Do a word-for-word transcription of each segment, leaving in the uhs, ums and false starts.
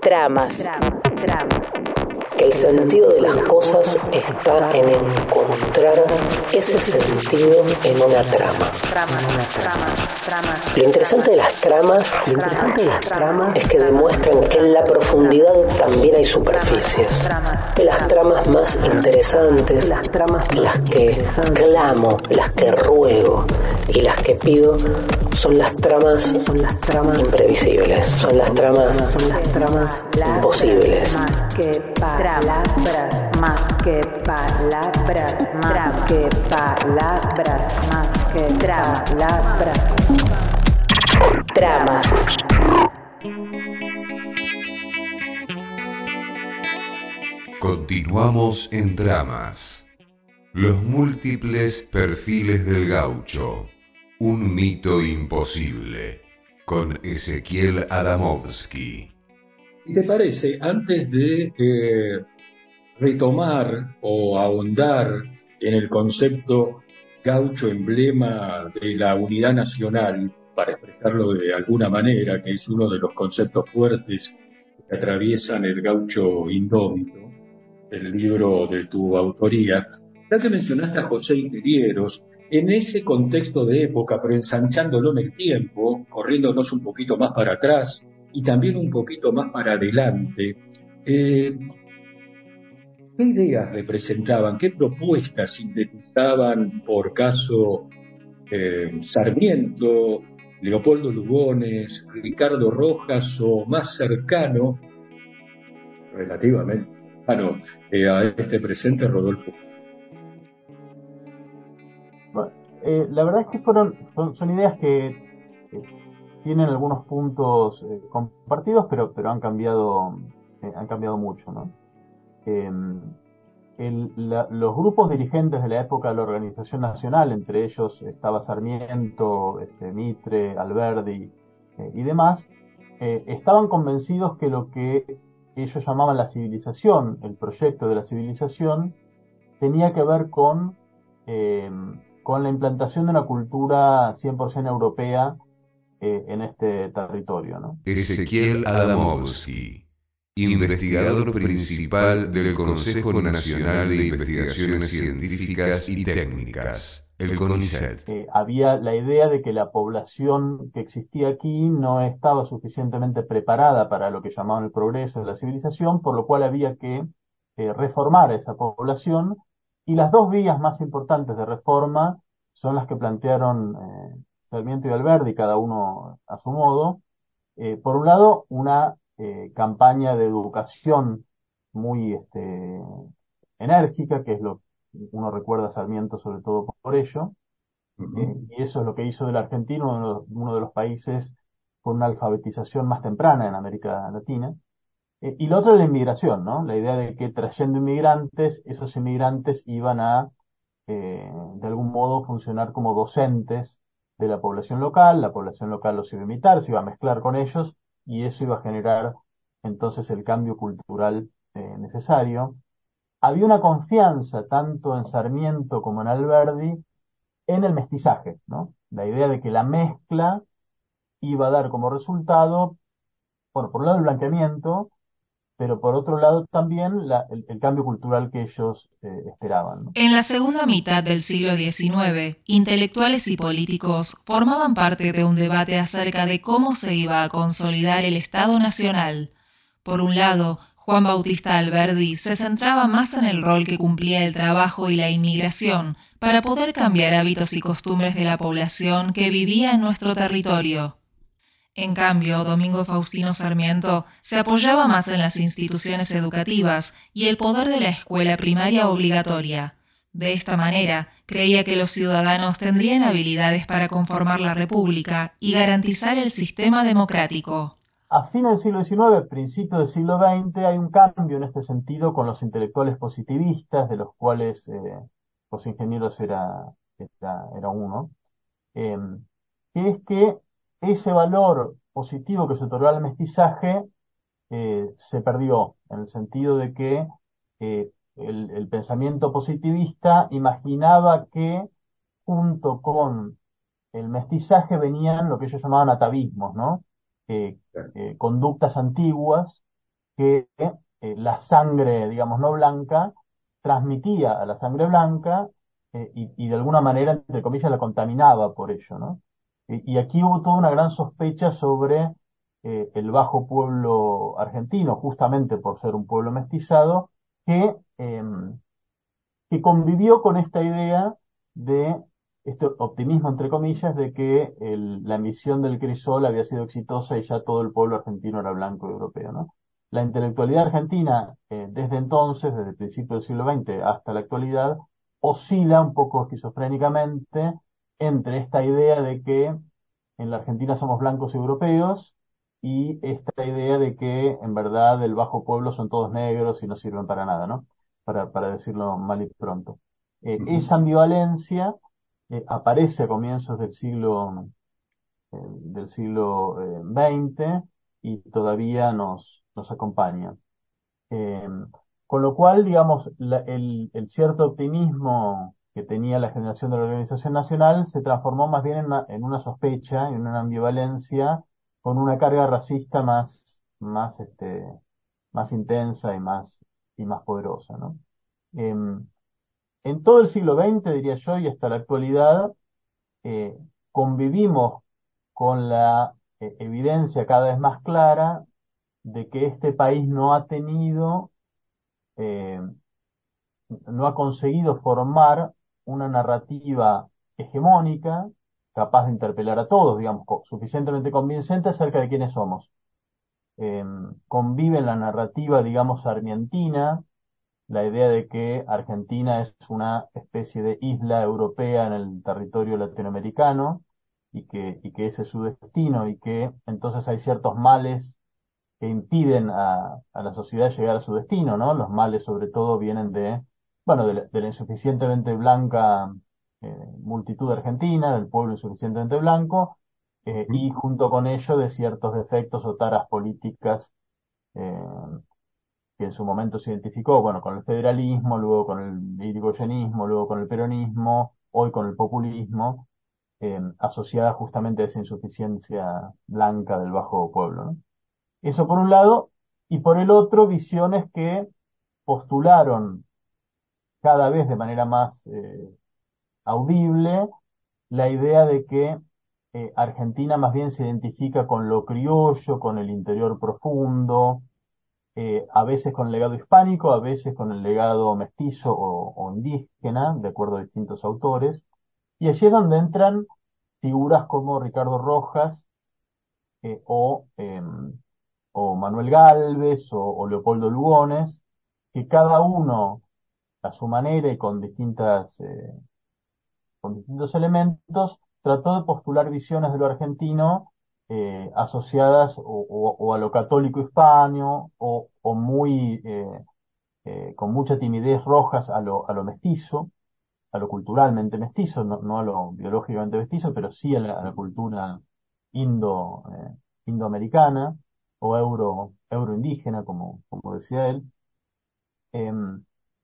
Tramas. Que el sentido de las cosas está en encontrar ese sentido en una trama. Lo interesante de las tramas, lo interesante de las tramas es que demuestran que en la profundidad también hay superficies. Que las tramas más interesantes, las tramas las que clamo, las que ruego y las que pido son las tramas, son las tramas imprevisibles, son las tramas, son las tramas imposibles. Más que palabras, más que palabras, más que palabras, más que palabras. Tramas. Continuamos en Tramas. Los múltiples perfiles del gaucho. Un mito imposible. Con Ezequiel Adamovsky. Si te parece, antes de eh, retomar o ahondar en el concepto gaucho emblema de la unidad nacional, para expresarlo de alguna manera, que es uno de los conceptos fuertes que atraviesan el gaucho indómito, el libro de tu autoría, ya que mencionaste a José Ingerieros, en ese contexto de época, pero ensanchándolo en el tiempo, corriéndonos un poquito más para atrás y también un poquito más para adelante, eh, ¿qué ideas representaban? ¿Qué propuestas sintetizaban, por caso, eh, Sarmiento, Leopoldo Lugones, Ricardo Rojas o más cercano, relativamente cercano, eh, a este presente, Rodolfo? Bueno, eh, la verdad es que fueron son, son ideas que, que tienen algunos puntos eh, compartidos, pero pero han cambiado eh, han cambiado mucho, ¿no? Eh, el, la, los grupos dirigentes de la época de la Organización Nacional, entre ellos estaba Sarmiento, este, Mitre, Alberdi eh, y demás, eh, estaban convencidos que lo que ellos llamaban la civilización, el proyecto de la civilización, tenía que ver con eh, con la implantación de una cultura cien por ciento europea eh, en este territorio, ¿no? Ezequiel Adamovsky, investigador principal del Consejo Nacional de Investigaciones Científicas y Técnicas, el CONICET. Eh, había la idea de que la población que existía aquí no estaba suficientemente preparada para lo que llamaban el progreso de la civilización, por lo cual había que eh, reformar a esa población. Y las dos vías más importantes de reforma son las que plantearon eh, Sarmiento y Alberdi, cada uno a su modo. Eh, por un lado, una eh, campaña de educación muy este, enérgica, que es lo que uno recuerda a Sarmiento sobre todo por ello. Uh-huh. Eh, y eso es lo que hizo de la Argentina uno de los, uno de los países con una alfabetización más temprana en América Latina. Eh, y lo otro es la inmigración, ¿no? La idea de que trayendo inmigrantes, esos inmigrantes iban a, eh, de algún modo, funcionar como docentes de la población local, la población local los iba a imitar, se iba a mezclar con ellos, y eso iba a generar entonces el cambio cultural eh, necesario. Había una confianza, tanto en Sarmiento como en Alberdi, en el mestizaje, ¿no? La idea de que la mezcla iba a dar como resultado, bueno, por un lado el blanqueamiento, pero por otro lado también la, el, el cambio cultural que ellos eh, esperaban, ¿no? En la segunda mitad del siglo diecinueve, intelectuales y políticos formaban parte de un debate acerca de cómo se iba a consolidar el Estado Nacional. Por un lado, Juan Bautista Alberdi se centraba más en el rol que cumplía el trabajo y la inmigración para poder cambiar hábitos y costumbres de la población que vivía en nuestro territorio. En cambio, Domingo Faustino Sarmiento se apoyaba más en las instituciones educativas y el poder de la escuela primaria obligatoria. De esta manera, creía que los ciudadanos tendrían habilidades para conformar la República y garantizar el sistema democrático. A fines del siglo diecinueve, principios del siglo veinte, hay un cambio en este sentido con los intelectuales positivistas, de los cuales eh, José Ingenieros era, era, era uno, eh, que es que ese valor positivo que se otorgó al mestizaje eh, se perdió, en el sentido de que eh, el, el pensamiento positivista imaginaba que junto con el mestizaje venían lo que ellos llamaban atavismos, ¿no? Eh, eh, conductas antiguas que eh, la sangre, digamos, no blanca, transmitía a la sangre blanca eh, y, y de alguna manera, entre comillas, la contaminaba por ello, ¿no? Y, y aquí hubo toda una gran sospecha sobre eh, el bajo pueblo argentino, justamente por ser un pueblo mestizado, que, eh, que convivió con esta idea de este optimismo, entre comillas, de que el, la misión del crisol había sido exitosa y ya todo el pueblo argentino era blanco y europeo, ¿no? La intelectualidad argentina, eh, desde entonces, desde el principio del siglo veinte hasta la actualidad, oscila un poco esquizofrénicamente entre esta idea de que en la Argentina somos blancos y europeos y esta idea de que en verdad el bajo pueblo son todos negros y no sirven para nada, ¿no? Para, para decirlo mal y pronto. Eh, Ujú. esa ambivalencia eh, aparece a comienzos del siglo, eh, del siglo eh, veinte y todavía nos, nos acompaña. Eh, con lo cual, digamos, la- el, el cierto optimismo que tenía la generación de la Organización Nacional se transformó más bien en una, en una sospecha, en una ambivalencia, con una carga racista más, más, este, más intensa y más, y más poderosa, ¿no? Em, en todo el siglo veinte, diría yo, y hasta la actualidad, eh, convivimos con la eh, evidencia cada vez más clara de que este país no ha tenido, eh, no ha conseguido formar una narrativa hegemónica capaz de interpelar a todos, digamos, co- suficientemente convincente acerca de quiénes somos. Eh, convive en la narrativa, digamos, sarmientina, la idea de que Argentina es una especie de isla europea en el territorio latinoamericano y que, y que ese es su destino y que entonces hay ciertos males que impiden a, a la sociedad llegar a su destino, ¿no? Los males sobre todo vienen de, bueno, de la, de la insuficientemente blanca eh, multitud argentina, del pueblo insuficientemente blanco, eh, y junto con ello de ciertos defectos o taras políticas eh, que en su momento se identificó, bueno, con el federalismo, luego con el irigoyenismo, luego con el peronismo, hoy con el populismo, eh, asociada justamente a esa insuficiencia blanca del bajo pueblo, ¿no? Eso por un lado, y por el otro, visiones que postularon cada vez de manera más eh, audible la idea de que eh, Argentina más bien se identifica con lo criollo, con el interior profundo, eh, a veces con el legado hispánico, a veces con el legado mestizo o, o indígena, de acuerdo a distintos autores, y allí es donde entran figuras como Ricardo Rojas eh, o, eh, o Manuel Gálvez o, o Leopoldo Lugones, que cada uno a su manera y con distintas, eh, con distintos elementos, trató de postular visiones de lo argentino eh, asociadas o, o- o a lo católico hispano o, o muy, eh, eh, con mucha timidez Rojas a lo, a lo mestizo, a lo culturalmente mestizo, no, no a lo biológicamente mestizo, pero sí a la, a la cultura indo, eh, indoamericana o euro, euroindígena, como, como decía él. Em,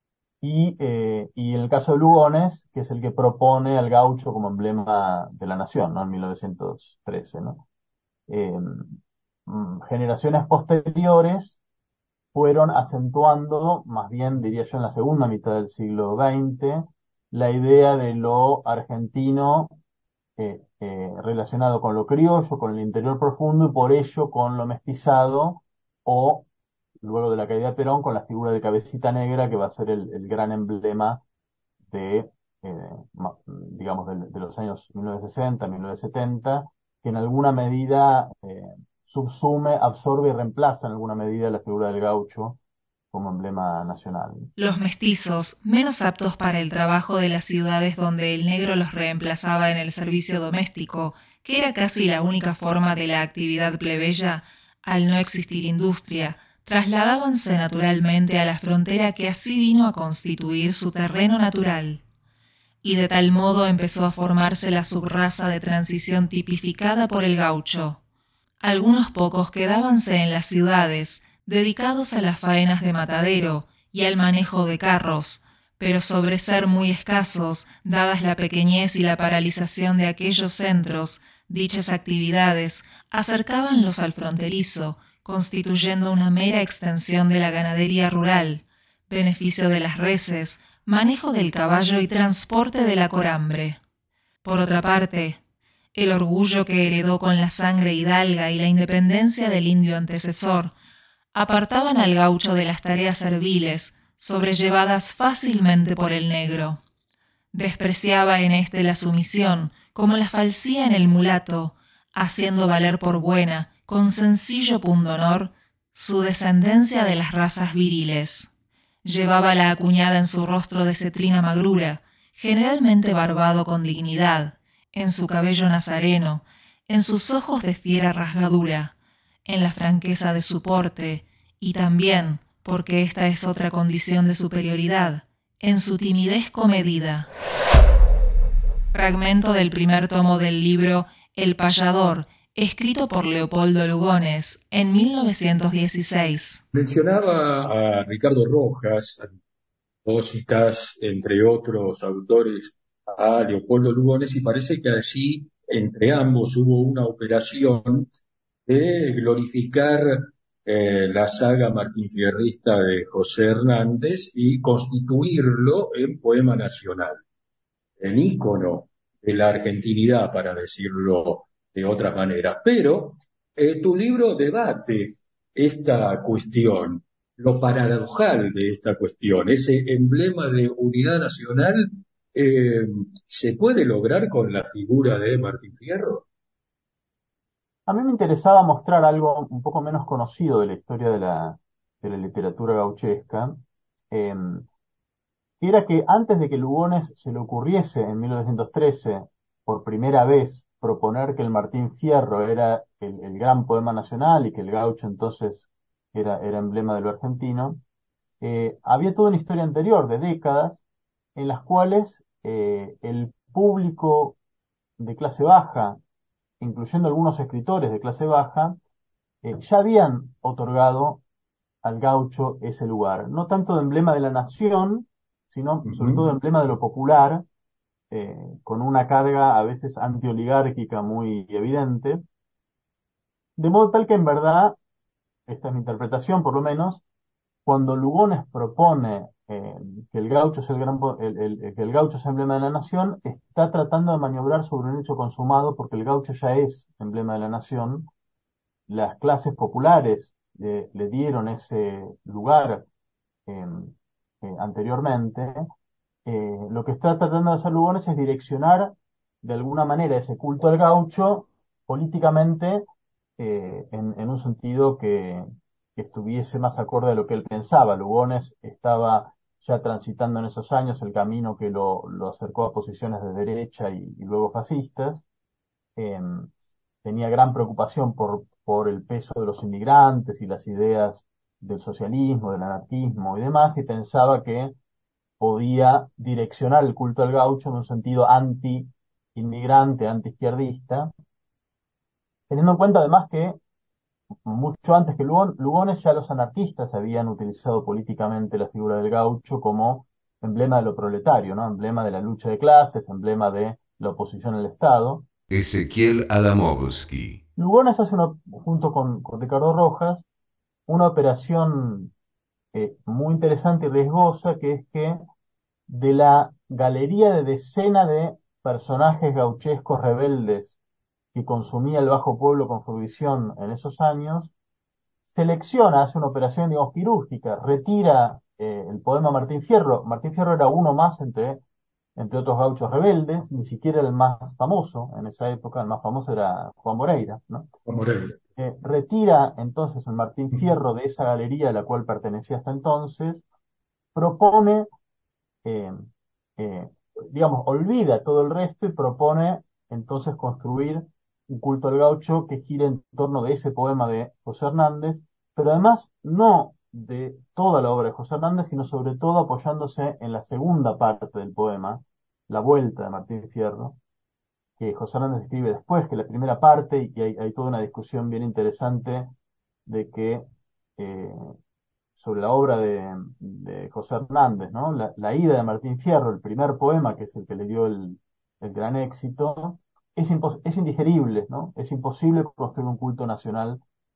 y, eh, y en el caso de Lugones, que es el que propone al gaucho como emblema de la nación, ¿no? En mil novecientos trece, ¿no? Em, mm, generaciones posteriores fueron acentuando, más bien diría yo en la segunda mitad del siglo veinte, la idea de lo argentino eh, eh, relacionado con lo criollo, con el interior profundo y por ello con lo mestizado o luego de la caída de Perón con la figura de Cabecita Negra que va a ser el, el gran emblema de, eh, ma- digamos, de, de los años mil novecientos sesenta, mil novecientos setenta, que en alguna medida eh, subsume, absorbe y reemplaza en alguna medida la figura del gaucho como emblema nacional. Los mestizos, menos aptos para el trabajo de las ciudades donde el negro los reemplazaba en el servicio doméstico, que era casi la única forma de la actividad plebeya, al no existir industria, trasladábanse naturalmente a la frontera que así vino a constituir su terreno natural. Y de tal modo empezó a formarse la subraza de transición tipificada por el gaucho. Algunos pocos quedábanse en las ciudades, dedicados a las faenas de matadero y al manejo de carros, pero sobre ser muy escasos, dadas la pequeñez y la paralización de aquellos centros, dichas actividades acercábanlos al fronterizo, constituyendo una mera extensión de la ganadería rural, beneficio de las reses, manejo del caballo y transporte de la corambre. Por otra parte, el orgullo que heredó con la sangre hidalga y la independencia del indio antecesor apartaban al gaucho de las tareas serviles, sobrellevadas fácilmente por el negro. Despreciaba en éste la sumisión, como la falsía en el mulato, haciendo valer por buena, con sencillo pundonor, su descendencia de las razas viriles. Llevaba la acuñada en su rostro de cetrina magrura, generalmente barbado con dignidad, en su cabello nazareno, en sus ojos de fiera rasgadura, en la franqueza de su porte, y también, porque esta es otra condición de superioridad, en su timidez comedida. Fragmento del primer tomo del libro El Payador, escrito por Leopoldo Lugones en mil novecientos dieciséis. Mencionaba a Ricardo Rojas, vos citás, entre otros autores, a Leopoldo Lugones, y parece que allí, entre ambos, hubo una operación de glorificar eh, la saga martinfierrista de José Hernández y constituirlo en poema nacional, en ícono de la argentinidad, para decirlo de otra manera. Pero eh, tu libro debate esta cuestión, lo paradojal de esta cuestión, ese emblema de unidad nacional, eh, ¿se puede lograr con la figura de Martín Fierro? A mí me interesaba mostrar algo un poco menos conocido de la historia de la, de la literatura gauchesca, eh, que era que antes de que Lugones se le ocurriese en mil novecientos trece, por primera vez, proponer que el Martín Fierro era el, el gran poema nacional y que el gaucho entonces era, era emblema de lo argentino, eh, había toda una historia anterior de décadas en las cuales eh, el público de clase baja, incluyendo algunos escritores de clase baja, eh, ya habían otorgado al gaucho ese lugar, no tanto de emblema de la nación, sino Uh-huh. sobre todo de emblema de lo popular, eh, con una carga a veces antioligárquica muy evidente, de modo tal que en verdad, esta es mi interpretación por lo menos, cuando Lugones propone eh, que el gaucho es el gran po- el, el- que el gaucho es emblema de la nación, está tratando de maniobrar sobre un hecho consumado, porque el gaucho ya es emblema de la nación. Las clases populares le, le dieron ese lugar eh, eh, anteriormente. Eh, lo que está tratando de hacer Lugones es direccionar de alguna manera ese culto al gaucho políticamente, eh, en, en un sentido que, que estuviese más acorde a lo que él pensaba. Lugones estaba ya transitando en esos años el camino que lo, lo acercó a posiciones de derecha y, y luego fascistas. Eh, Tenía gran preocupación por, por el peso de los inmigrantes y las ideas del socialismo, del anarquismo y demás, y pensaba que podía direccionar el culto al gaucho en un sentido anti-inmigrante, anti-izquierdista, teniendo en cuenta además que mucho antes que Lugon- Lugones ya los anarquistas habían utilizado políticamente la figura del gaucho como emblema de lo proletario, ¿no? Emblema de la lucha de clases, emblema de la oposición al Estado. Ezequiel Adamovsky. Lugones hace una, junto con, con Ricardo Rojas, una operación eh, muy interesante y riesgosa, que es que de la galería de decenas de personajes gauchescos rebeldes que consumía el bajo pueblo con fruición en esos años, selecciona, hace una operación, digamos, quirúrgica, retira eh, el poema Martín Fierro. Martín Fierro era uno más entre, entre otros gauchos rebeldes, ni siquiera el más famoso en esa época, el más famoso era Juan Moreira, ¿no? Juan Moreira. Eh, retira entonces el Martín Fierro de esa galería a la cual pertenecía hasta entonces, propone eh, eh, digamos, olvida todo el resto y propone entonces construir un culto al gaucho que gire en torno de ese poema de José Hernández, pero además no de toda la obra de José Hernández, sino sobre todo apoyándose en la segunda parte del poema, La Vuelta de Martín Fierro, que José Hernández escribe después que la primera parte, y hay, hay toda una discusión bien interesante de que eh, sobre la obra de, de José Hernández, ¿no? La, la ida de Martín Fierro, el primer poema, que es el que le dio el, el gran éxito, es, impos- es indigerible, ¿no? Es imposible construir un culto nacional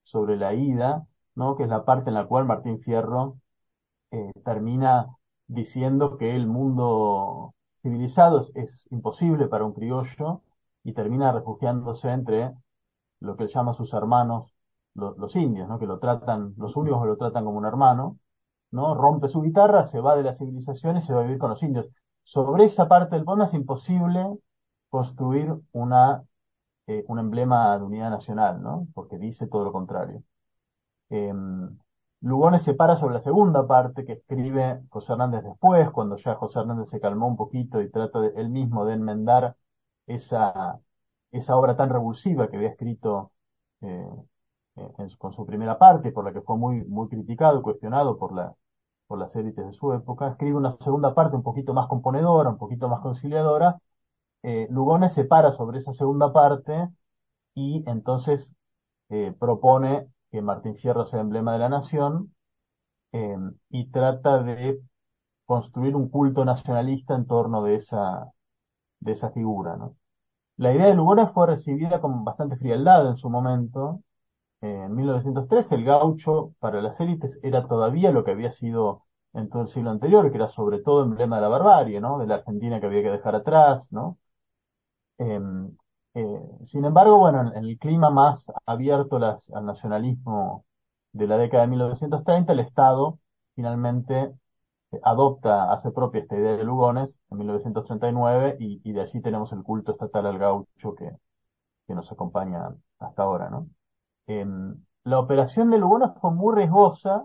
sobre la ida, ¿no? Que es la parte en la cual Martín Fierro eh, termina diciendo que el mundo civilizado es, es imposible para un criollo y termina refugiándose entre lo que él llama sus hermanos, lo, los indios, ¿no? Que lo tratan, los únicos que lo tratan como un hermano, ¿no? Rompe su guitarra, se va de la civilización y se va a vivir con los indios. Sobre esa parte del poema es imposible construir una, eh, un emblema de unidad nacional, ¿no? Porque dice todo lo contrario. Eh, Lugones se para sobre la segunda parte que escribe José Hernández después, cuando ya José Hernández se calmó un poquito y trata de, él mismo de enmendar esa, esa obra tan revulsiva que había escrito eh, en, con su primera parte, por la que fue muy, muy criticado y cuestionado por la, por las élites de su época. Escribe una segunda parte un poquito más componedora, un poquito más conciliadora. Eh, Lugones se para sobre esa segunda parte y entonces eh, propone que Martín Fierro sea emblema de la nación eh, y trata de construir un culto nacionalista en torno de esa, de esa figura, ¿no? La idea de Lugones fue recibida con bastante frialdad en su momento. Eh, en mil novecientos tres el gaucho para las élites era todavía lo que había sido en todo el siglo anterior, que era sobre todo emblema de la barbarie, ¿no? De la Argentina que había que dejar atrás, ¿no? Eh, eh, sin embargo, bueno, en, en el clima más abierto las, al nacionalismo de la década de mil novecientos treinta, el Estado finalmente eh, adopta, hace propia esta idea de Lugones en mil novecientos treinta y nueve y, y de allí tenemos el culto estatal al gaucho que, que nos acompaña hasta ahora, ¿no? Eh, la operación de Lugones fue muy riesgosa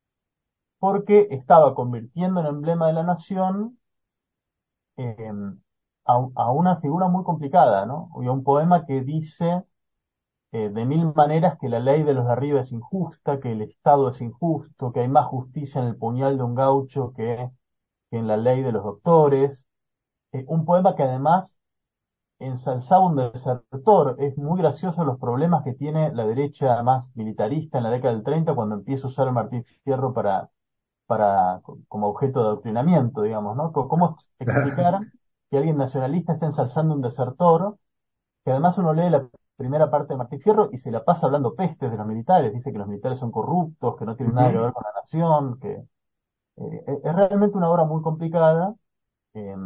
porque estaba convirtiendo en emblema de la nación eh, a, a una figura muy complicada, ¿no? Y a un poema que dice eh, de mil maneras que la ley de los de arriba es injusta, que el Estado es injusto, que hay más justicia en el puñal de un gaucho que, que en la ley de los doctores. Eh, un poema que además ensalzaba un desertor. Es muy gracioso los problemas que tiene la derecha más militarista en la década del treinta cuando empieza a usar el Martín Fierro para, para, como objeto de adoctrinamiento, digamos, ¿no? ¿Cómo explicar que alguien nacionalista está ensalzando un desertor? Que además uno lee la primera parte de Martín Fierro y se la pasa hablando pestes de los militares, dice que los militares son corruptos, que no tienen nada que ver con la nación, que eh, es realmente una obra muy complicada eh,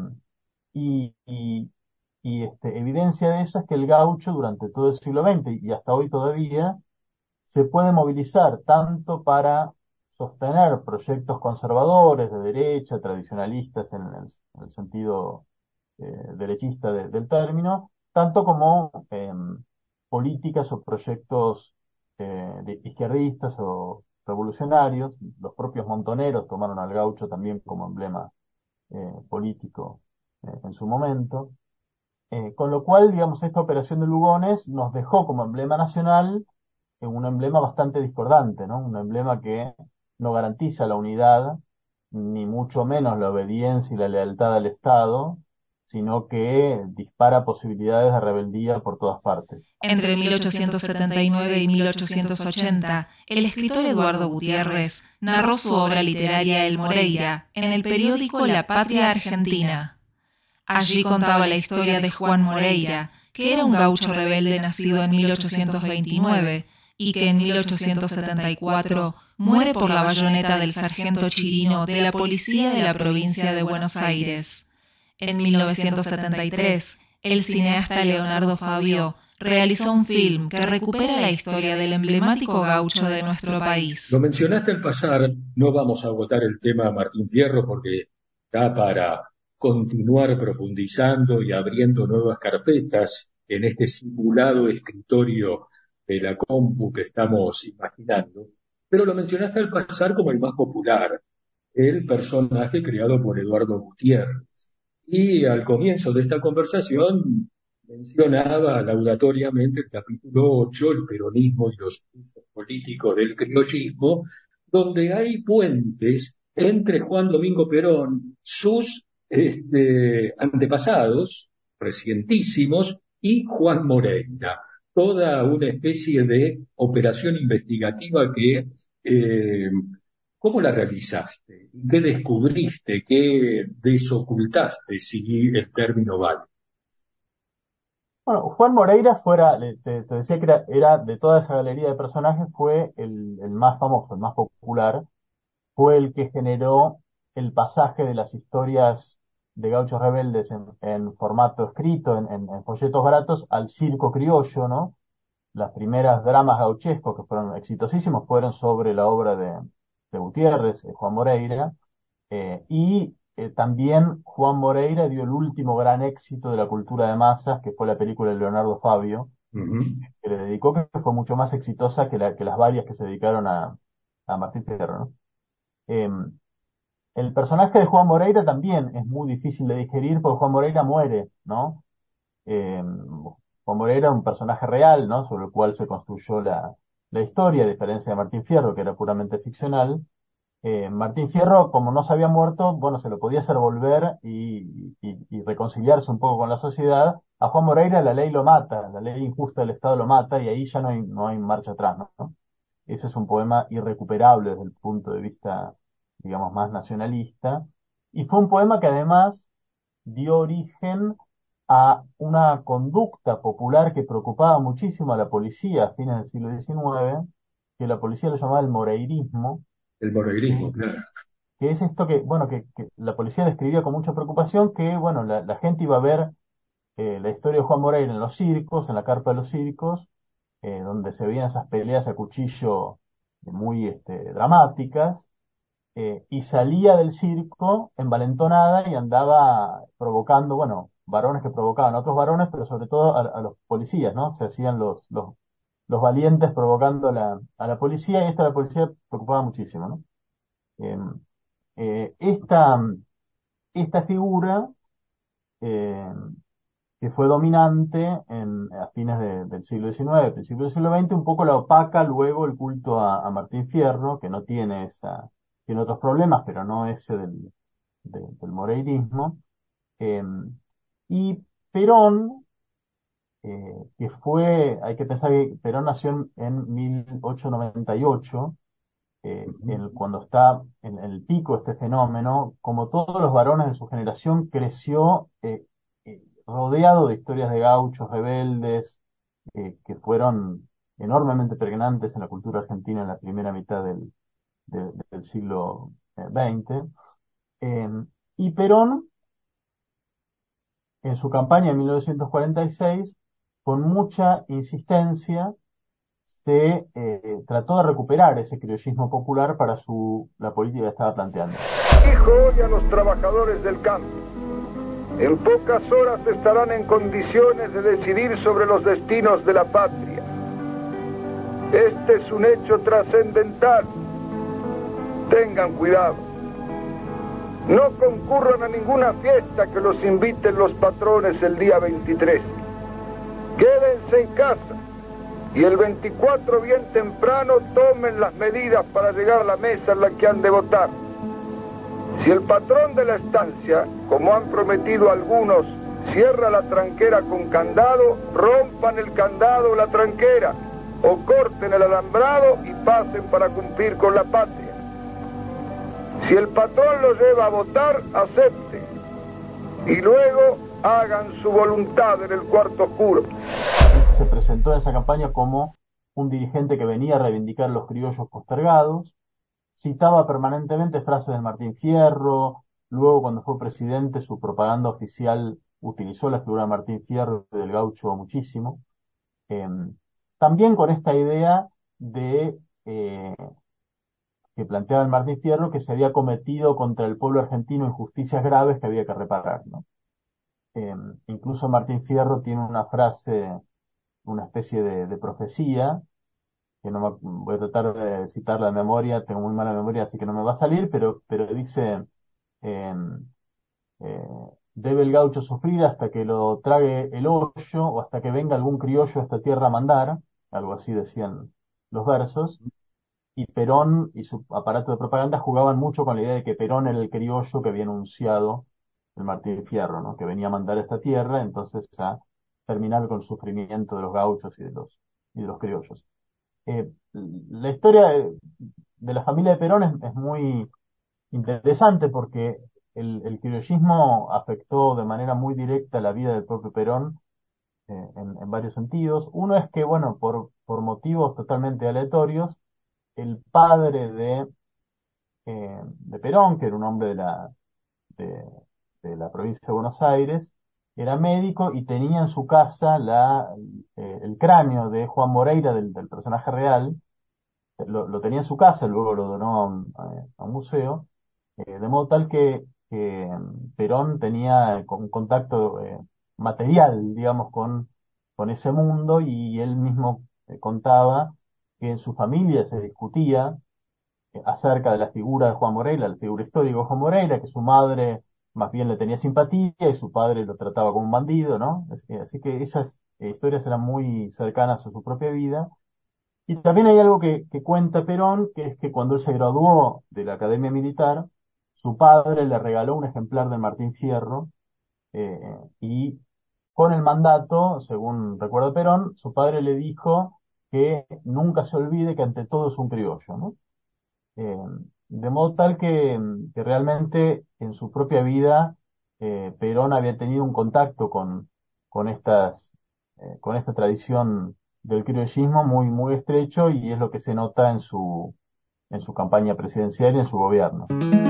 y, y, y este, evidencia de eso es que el gaucho durante todo el siglo veinte y hasta hoy todavía se puede movilizar tanto para sostener proyectos conservadores de derecha, tradicionalistas en el, en el sentido eh, derechista de, del término, tanto como eh, políticas o proyectos eh, de izquierdistas o revolucionarios. Los propios montoneros tomaron al gaucho también como emblema eh, político eh, en su momento. Eh, con lo cual, digamos, esta operación de Lugones nos dejó como emblema nacional eh, un emblema bastante discordante, ¿no? Un emblema que no garantiza la unidad, ni mucho menos la obediencia y la lealtad al Estado, sino que dispara posibilidades de rebeldía por todas partes. Entre mil ochocientos setenta y nueve y mil ochocientos ochenta, el escritor Eduardo Gutiérrez narró su obra literaria El Moreira en el periódico La Patria Argentina. Allí contaba la historia de Juan Moreira, que era un gaucho rebelde nacido en mil ochocientos veintinueve y que en mil ochocientos setenta y cuatro muere por la bayoneta del sargento Chirino de la policía de la provincia de Buenos Aires. En mil novecientos setenta y tres, el cineasta Leonardo Fabio realizó un film que recupera la historia del emblemático gaucho de nuestro país. Lo mencionaste al pasar, no vamos a agotar el tema Martín Fierro porque da para continuar profundizando y abriendo nuevas carpetas en este simulado escritorio de la compu que estamos imaginando. Pero lo mencionaste al pasar como el más popular, el personaje creado por Eduardo Gutiérrez. Y al comienzo de esta conversación mencionaba laudatoriamente el capítulo ocho, el peronismo y los usos políticos del criollismo, donde hay puentes entre Juan Domingo Perón, sus este, antepasados recientísimos y Juan Moreira. Toda una especie de operación investigativa que... Eh, ¿Cómo la realizaste? ¿Qué descubriste? ¿Qué desocultaste, si el término vale? Bueno, Juan Moreira fuera, le- te, te decía que era, era de toda esa galería de personajes, fue el, el más famoso, el más popular, fue el que generó el pasaje de las historias de gauchos rebeldes en, en formato escrito, en, en- en folletos baratos, al circo criollo, ¿no? Las primeras dramas gauchescos que fueron exitosísimos fueron sobre la obra de, de Gutiérrez, eh, Juan Moreira, eh, y eh, también Juan Moreira dio el último gran éxito de la cultura de masas, que fue la película de Leonardo Fabio, Ujú. que le dedicó, que fue mucho más exitosa que, la- que las varias que se dedicaron a, a Martín Fierro, ¿no? Em, el personaje de Juan Moreira también es muy difícil de digerir porque Juan Moreira muere, ¿no? Eh, Juan Moreira era un personaje real, ¿no? Sobre el cual se construyó la, la historia, a diferencia de Martín Fierro, que era puramente ficcional. Eh, Martín Fierro, como no se había muerto, bueno, se lo podía hacer volver y, y- y reconciliarse un poco con la sociedad. A Juan Moreira la ley lo mata, la ley injusta del Estado lo mata y ahí ya no hay, no hay marcha atrás, ¿no? Ese es un poema irrecuperable desde el punto de vista, digamos, más nacionalista. Y fue un poema que además dio origen a una conducta popular que preocupaba muchísimo a la policía a fines del siglo diecinueve, que la policía lo llamaba el moreirismo, El moreirismo, claro. que es esto que, bueno, que, que la policía describía con mucha preocupación que, bueno, la, la gente iba a ver eh, la historia de Juan Moreira en los circos, en la carpa de los circos, eh, donde se veían esas peleas a cuchillo eh, muy este, dramáticas, eh, y salía del circo envalentonada y andaba provocando, bueno, varones que provocaban a otros varones, pero sobre todo a, a los policías, ¿no? Se hacían los, los, los valientes provocando la- a la policía y esto a la policía preocupaba muchísimo, ¿no? Eh, eh, esta, esta figura eh, que fue dominante en, a fines de- del siglo diecinueve, principios del siglo veinte, un poco la opaca luego el culto a, a Martín Fierro, que no tiene esa, tiene otros problemas, pero no ese del, de- del moreirismo. Eh, y Perón, eh, que fue, hay que pensar que Perón nació en, en mil ochocientos noventa y ocho, eh, Ujú. en- cuando está en, en el pico este fenómeno, como todos los varones de su generación, creció eh, eh, rodeado de historias de gauchos rebeldes, eh, que fueron enormemente pregnantes en la cultura argentina en la primera mitad del, de- del siglo eh, veinte. Eh, y Perón, en su campaña en mil novecientos cuarenta y seis, con mucha insistencia, se eh, trató de recuperar ese criollismo popular para su, la política que estaba planteando. Dijo hoy a los trabajadores del campo: en pocas horas estarán en condiciones de decidir sobre los destinos de la patria. Este es un hecho trascendental. Tengan cuidado. No concurran a ninguna fiesta que los inviten los patrones el día veintitrés. Quédense en casa y el veinticuatro bien temprano tomen las medidas para llegar a la mesa en la que han de votar. Si el patrón de la estancia, como han prometido algunos, cierra la tranquera con candado, rompan el candado o la tranquera, o corten el alambrado y pasen para cumplir con la patria. Si el patrón lo lleva a votar, acepte, y luego hagan su voluntad en el cuarto oscuro. Se presentó en esa campaña como un dirigente que venía a reivindicar los criollos postergados, citaba permanentemente frases de Martín Fierro, luego cuando fue presidente su propaganda oficial utilizó la figura de Martín Fierro y del gaucho muchísimo. Eh, También con esta idea de eh, que planteaba el Martín Fierro que se había cometido contra el pueblo argentino injusticias graves que había que reparar, ¿no? Eh, Incluso Martín Fierro tiene una frase, una especie de, de profecía, que no me, voy a tratar de citarla de memoria, tengo muy mala memoria, así que no me va a salir, pero, pero dice, eh, eh, debe el gaucho sufrir hasta que lo trague el hoyo o hasta que venga algún criollo a esta tierra a mandar, algo así decían los versos, y Perón y su aparato de propaganda jugaban mucho con la idea de que Perón era el criollo que había anunciado el Martín Fierro, ¿no? Que venía a mandar a esta tierra, entonces a terminar con el sufrimiento de los gauchos y de los, y de los criollos. Eh, la historia de, de la familia de Perón es, es muy interesante porque el, el criollismo afectó de manera muy directa la vida del propio Perón, eh, en, en varios sentidos. Uno es que, bueno, por, por motivos totalmente aleatorios, el padre de, eh, de Perón, que era un hombre de la, de, de la provincia de Buenos Aires, era médico y tenía en su casa la, eh, el cráneo de Juan Moreira, del, del personaje real. Lo, lo tenía en su casa, luego lo donó a un, a un museo, eh, de modo tal que, que mm, Perón tenía un contacto eh, material, digamos, con, con ese mundo, y él mismo eh, contaba que en su familia se discutía eh, acerca de la figura de Juan Moreira, la figura histórica de Juan Moreira, que su madre más bien le tenía simpatía y su padre lo trataba como un bandido, ¿no? Así, así que esas eh, historias eran muy cercanas a su propia vida. Y también hay algo que, que cuenta Perón, que es que cuando él se graduó de la Academia Militar, su padre le regaló un ejemplar del Martín Fierro, eh, y con el mandato, según recuerda Perón, su padre le dijo que nunca se olvide que ante todo es un criollo, ¿no? Eh, de modo tal que, que realmente en su propia vida eh, Perón había tenido un contacto con, con estas, eh, con esta tradición del criollismo muy, muy estrecho, y es lo que se nota en su, en su campaña presidencial y en su gobierno.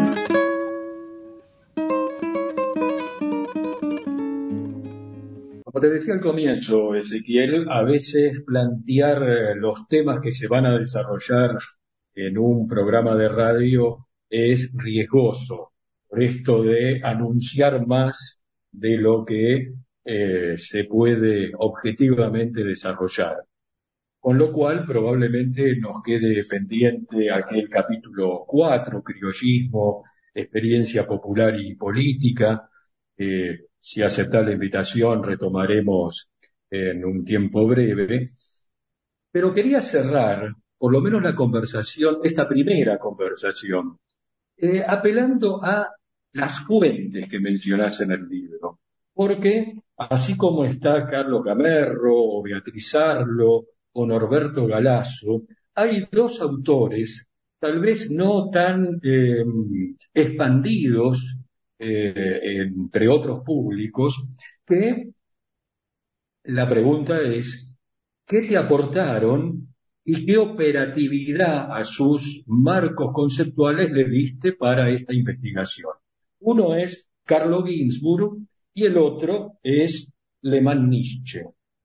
Como te decía al comienzo, Ezequiel, a veces plantear eh, los temas que se van a desarrollar en un programa de radio es riesgoso, por esto de anunciar más de lo que eh, se puede objetivamente desarrollar. Con lo cual probablemente nos quede pendiente aquel capítulo cuatro, criollismo, experiencia popular y política. Eh, si acepta la invitación, retomaremos en un tiempo breve. Pero quería cerrar, por lo menos la conversación, esta primera conversación, eh, apelando a las fuentes que mencionás en el libro. Porque así como está Carlos Gamerro o Beatriz Arlo o Norberto Galasso, hay dos autores, tal vez no tan eh, expandidos eh, entre otros públicos, que la pregunta es, ¿qué te aportaron y qué operatividad a sus marcos conceptuales le diste para esta investigación? Uno es Carlo Ginzburg y el otro es Lehmann Nietzsche.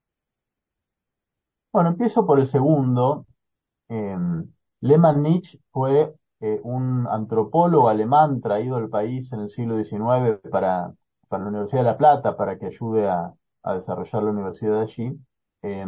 Bueno, empiezo por el segundo. Eh, Lehmann Nietzsche fue eh, un antropólogo alemán traído al país en el siglo diecinueve para, para la Universidad de La Plata, para que ayude a, a desarrollar la universidad allí, eh,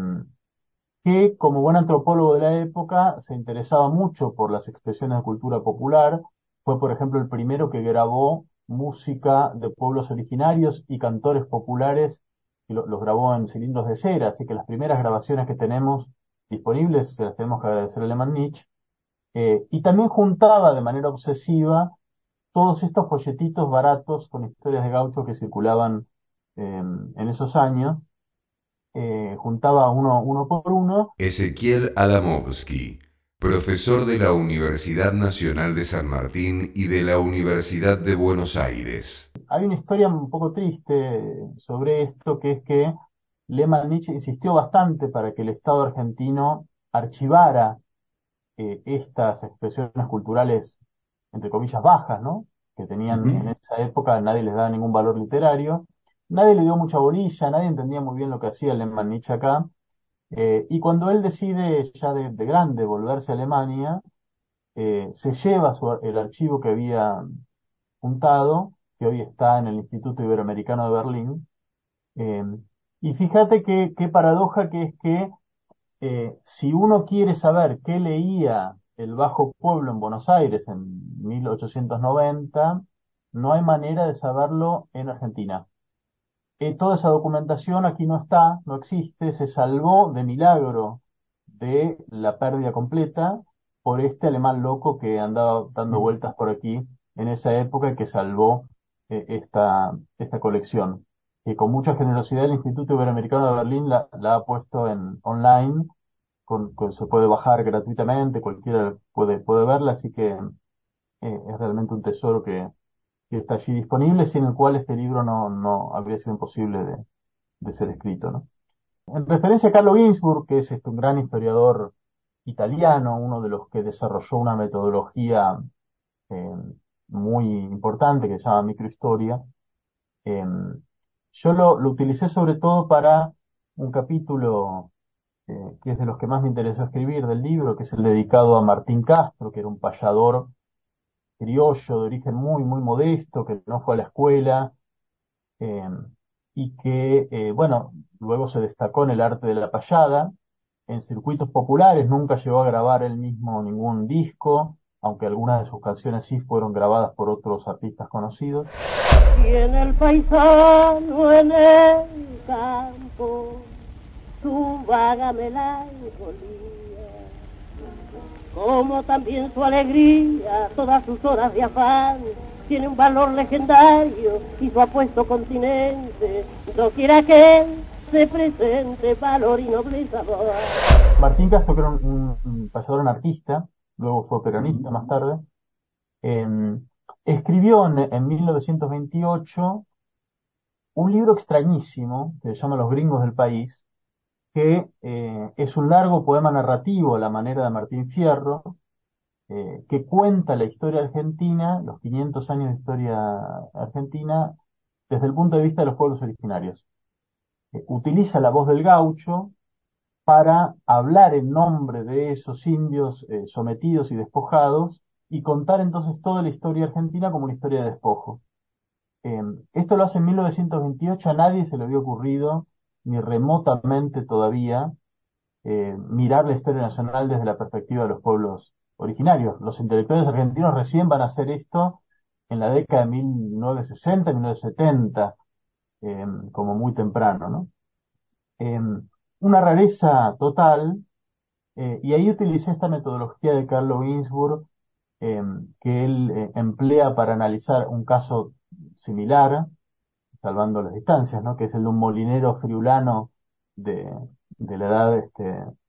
que como buen antropólogo de la época se interesaba mucho por las expresiones de cultura popular. Fue, por ejemplo, el primero que grabó música de pueblos originarios y cantores populares, y lo- los grabó en cilindros de cera, así que las primeras grabaciones que tenemos disponibles se las tenemos que agradecer a Lehmann Nietzsche. Eh, y también juntaba de manera obsesiva todos estos folletitos baratos con historias de gauchos que circulaban eh, en esos años. Eh, juntaba uno, uno por uno. Ezequiel Adamovsky, profesor de la Universidad Nacional de San Martín y de la Universidad de Buenos Aires. Hay una historia un poco triste sobre esto, que es que Lehmann Nietzsche insistió bastante para que el Estado argentino archivara eh, estas expresiones culturales, entre comillas, bajas, ¿no? Que tenían en Ujú. esa época, nadie les daba ningún valor literario, nadie le dio mucha bolilla, nadie entendía muy bien lo que hacía Lehmann Nietzsche acá, eh, y cuando él decide ya de, de grande volverse a Alemania, eh, se lleva su- el archivo que había juntado, que hoy está en el Instituto Iberoamericano de Berlín. Eh, y fíjate qué, qué paradoja que es que eh, si uno quiere saber qué leía el Bajo Pueblo en Buenos Aires en mil ochocientos noventa, no hay manera de saberlo en Argentina. Eh, toda esa documentación aquí no está, no existe, se salvó de milagro de la pérdida completa por este alemán loco que andaba dando vueltas por aquí en esa época y que salvó eh, esta, esta colección. Que con mucha generosidad el Instituto Iberoamericano de Berlín la, la ha puesto en online, con, con- se puede bajar gratuitamente, cualquiera puede, puede verla, así que eh, es realmente un tesoro que, que está allí disponible, sin el cual este libro no, no habría sido imposible de, de ser escrito, ¿no? En referencia a Carlo Ginzburg, que es este, un gran historiador italiano, uno de los que desarrolló una metodología eh, muy importante que se llama microhistoria, eh, yo lo, lo utilicé sobre todo para un capítulo eh, que es de los que más me interesó escribir del libro, que es el dedicado a Martín Castro, que era un payador criollo de origen muy, muy modesto, que no fue a la escuela, eh, y que, eh, bueno, luego se destacó en el arte de la payada, en circuitos populares, nunca llegó a grabar él mismo ningún disco, aunque algunas de sus canciones sí fueron grabadas por otros artistas conocidos. Tiene el paisano en el campo su vaga melancolía, como también su alegría, todas sus horas de afán, tiene un valor legendario y su apuesto continente, no quiera que se presente valor y nobleza. Martín Castro, que era un, un, un payador anarquista, luego fue peronista más tarde, eh, escribió en, en mil novecientos veintiocho un libro extrañísimo que se llama Los gringos del país, que eh, es un largo poema narrativo a la manera de Martín Fierro, eh, que cuenta la historia argentina, los quinientos años de historia argentina, desde el punto de vista de los pueblos originarios. Eh, utiliza la voz del gaucho para hablar en nombre de esos indios eh, sometidos y despojados y contar entonces toda la historia argentina como una historia de despojo. Eh, esto lo hace en mil novecientos veintiocho, a nadie se le había ocurrido ni remotamente todavía eh, mirar la historia nacional desde la perspectiva de los pueblos originarios. Los intelectuales argentinos recién van a hacer esto en la década de mil novecientos sesenta, mil novecientos setenta, eh, como muy temprano, ¿no? Eh, una rareza total, eh, y ahí utilicé esta metodología de Carlo Ginzburg, eh, que él eh, emplea para analizar un caso similar, salvando las distancias, ¿no? Que es el de un molinero friulano de, de la edad, este,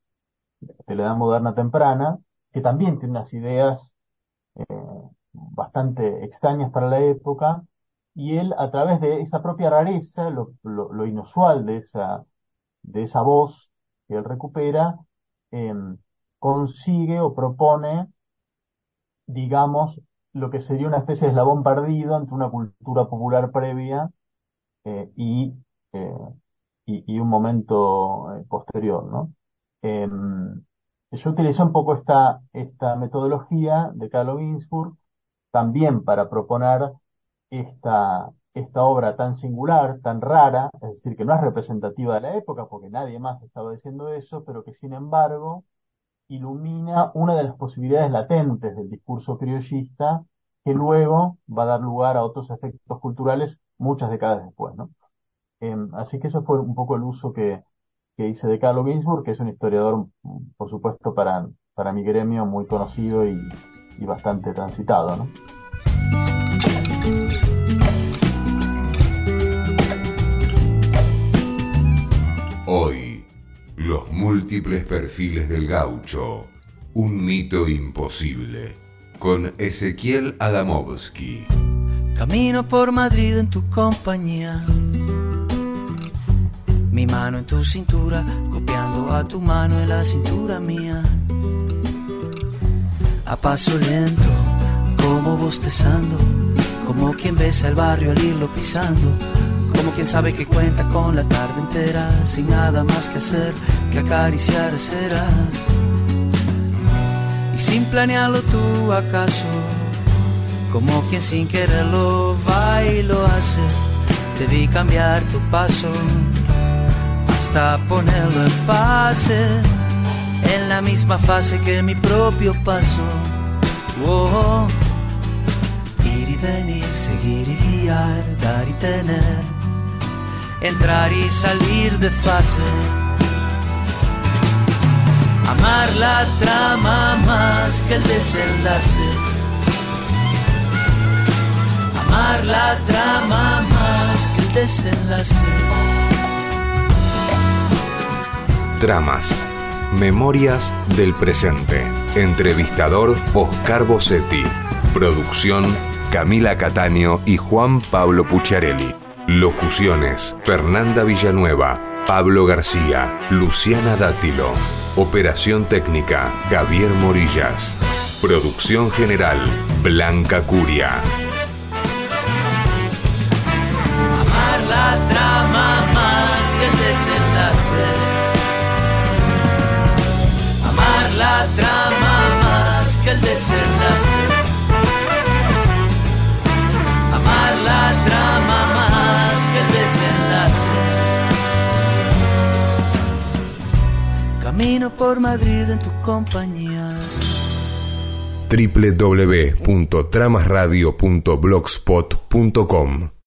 de la edad moderna temprana, que también tiene unas ideas eh, bastante extrañas para la época, y él, a través de esa propia rareza, lo, lo, lo inusual de esa, de esa voz que él recupera, eh, consigue o propone, digamos, lo que sería una especie de eslabón perdido entre una cultura popular previa Eh, y, eh, y, y un momento eh, posterior, ¿no? Eh, yo utilicé un poco esta, esta metodología de Carlo Ginzburg también para proponer esta, esta obra tan singular, tan rara, es decir, que no es representativa de la época porque nadie más estaba diciendo eso, pero que sin embargo ilumina una de las posibilidades latentes del discurso criollista, que luego va a dar lugar a otros efectos culturales muchas décadas después, ¿no? Eh, así que eso fue un poco el uso que, que hice de Carlo Ginzburg, que es un historiador, por supuesto, para, para mi gremio muy conocido y, y bastante transitado, ¿no? Hoy, los múltiples perfiles del gaucho, un mito imposible, con Ezequiel Adamovsky. Camino por Madrid en tu compañía, mi mano en tu cintura, copiando a tu mano en la cintura mía. A paso lento, como bostezando, como quien besa el barrio al irlo pisando, como quien sabe que cuenta con la tarde entera, sin nada más que hacer que acariciar ceras. Y sin planearlo tú acaso, como quien sin quererlo va y lo hace, te vi cambiar tu paso hasta ponerlo en fase, en la misma fase que mi propio paso. Oh, ir y venir, seguir y guiar, dar y tener, entrar y salir de fase. Amar la trama más que el desenlace. Amar la trama más que el desenlace. Tramas. Memorias del presente. Entrevistador Oscar Bossetti. Producción Camila Cataño y Juan Pablo Pucciarelli. Locuciones Fernanda Villanueva, Pablo García, Luciana Dátilo. Operación técnica, Javier Morillas. Producción general, Blanca Curia. Amar la trama más que el desenlace. Amar la trama más que el desenlace. Amar la trama más que el desenlace. Camino por Madrid en tu compañía. doble u doble u doble u punto tramas radio punto blogspot punto com